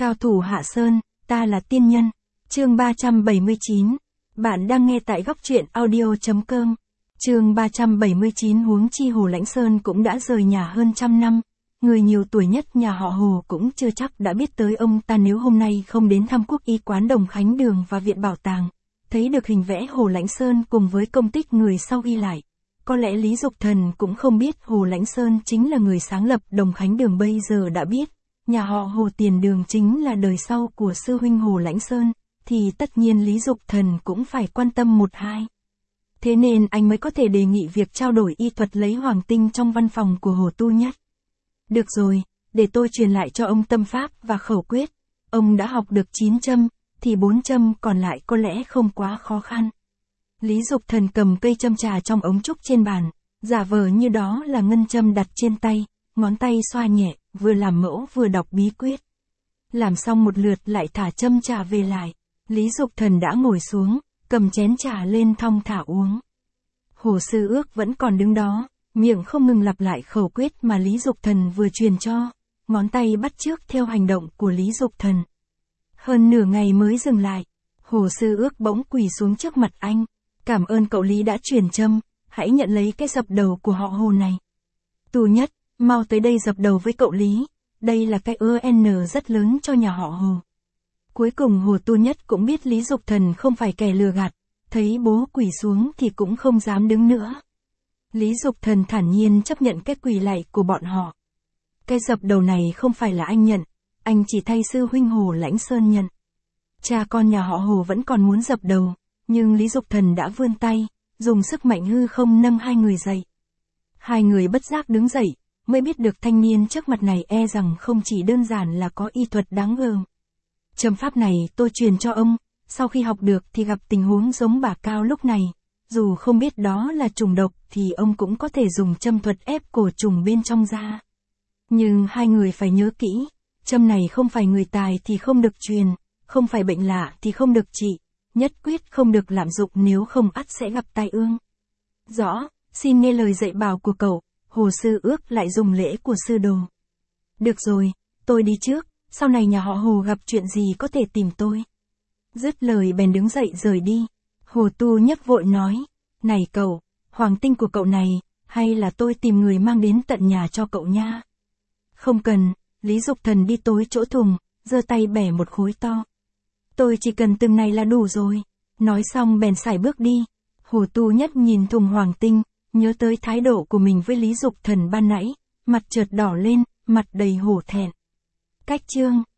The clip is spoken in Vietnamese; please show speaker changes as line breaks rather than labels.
Cao thủ Hạ Sơn, ta là tiên nhân. Chương 379. Bạn đang nghe tại góc truyện audio.com. Chương 379. Huống chi Hồ Lãnh Sơn cũng đã rời nhà hơn trăm năm. Người nhiều tuổi nhất nhà họ Hồ cũng chưa chắc đã biết tới ông ta nếu hôm nay không đến thăm Quốc y quán Đồng Khánh Đường và Viện Bảo tàng. Thấy được hình vẽ Hồ Lãnh Sơn cùng với công tích người sau ghi lại. Có lẽ Lý Dục Thần cũng không biết Hồ Lãnh Sơn chính là người sáng lập Đồng Khánh Đường, bây giờ đã biết. Nhà họ Hồ Tiền Đường chính là đời sau của sư huynh Hồ Lãnh Sơn, thì tất nhiên Lý Dục Thần cũng phải quan tâm một hai. Thế nên anh mới có thể đề nghị việc trao đổi y thuật lấy hoàng tinh trong văn phòng của Hồ Tu Nhất. Được rồi, để tôi truyền lại cho ông tâm pháp và khẩu quyết. Ông đã học được 9 châm, thì 4 châm còn lại có lẽ không quá khó khăn. Lý Dục Thần cầm cây châm trà trong ống trúc trên bàn, giả vờ như đó là ngân châm đặt trên tay, ngón tay xoa nhẹ, vừa làm mẫu vừa đọc bí quyết. Làm xong một lượt lại thả châm trà về lại. Lý Dục Thần đã ngồi xuống, cầm chén trà lên thong thả uống. Hồ Sư Ước vẫn còn đứng đó, miệng không ngừng lặp lại khẩu quyết mà Lý Dục Thần vừa truyền cho, ngón tay bắt chước theo hành động của Lý Dục Thần. Hơn nửa ngày mới dừng lại, Hồ Sư Ước bỗng quỳ xuống trước mặt anh. Cảm ơn cậu Lý đã truyền châm, hãy nhận lấy cái dập đầu của họ Hồ này. Tu Nhất, mau tới đây dập đầu với cậu Lý, đây là cái ơn rất lớn cho nhà họ Hồ. Cuối cùng Hồ Tu Nhất cũng biết Lý Dục Thần không phải kẻ lừa gạt, thấy bố quỳ xuống thì cũng không dám đứng nữa. Lý Dục Thần thản nhiên chấp nhận cái quỳ lạy của bọn họ. Cái dập đầu này không phải là anh nhận, anh chỉ thay sư huynh Hồ Lãnh Sơn nhận. Cha con nhà họ Hồ vẫn còn muốn dập đầu, nhưng Lý Dục Thần đã vươn tay, dùng sức mạnh hư không nâng hai người dậy. Hai người bất giác đứng dậy, mới biết được thanh niên trước mặt này e rằng không chỉ đơn giản là có y thuật đáng gờm. Châm pháp này tôi truyền cho ông, sau khi học được thì gặp tình huống giống bà Cao lúc này, dù không biết đó là trùng độc thì ông cũng có thể dùng châm thuật ép cổ trùng bên trong ra. Nhưng hai người phải nhớ kỹ, châm này không phải người tài thì không được truyền, không phải bệnh lạ thì không được trị, nhất quyết không được lạm dụng nếu không ắt sẽ gặp tai ương. Rõ, xin nghe lời dạy bảo của cậu. Hồ Sư Ước lại dùng lễ của sư đồ. Được rồi, tôi đi trước, sau này nhà họ Hồ gặp chuyện gì có thể tìm tôi. Dứt lời bèn đứng dậy rời đi. Hồ Tu Nhất vội nói, này cậu, hoàng tinh của cậu này, hay là tôi tìm người mang đến tận nhà cho cậu nha. Không cần, Lý Dục Thần đi tối chỗ thùng, giơ tay bẻ một khối to. Tôi chỉ cần từng này là đủ rồi. Nói xong bèn sải bước đi. Hồ Tu Nhất nhìn thùng hoàng tinh, nhớ tới thái độ của mình với Lý Dục Thần ban nãy, mặt chợt đỏ lên, mặt đầy hổ thẹn. Cách chương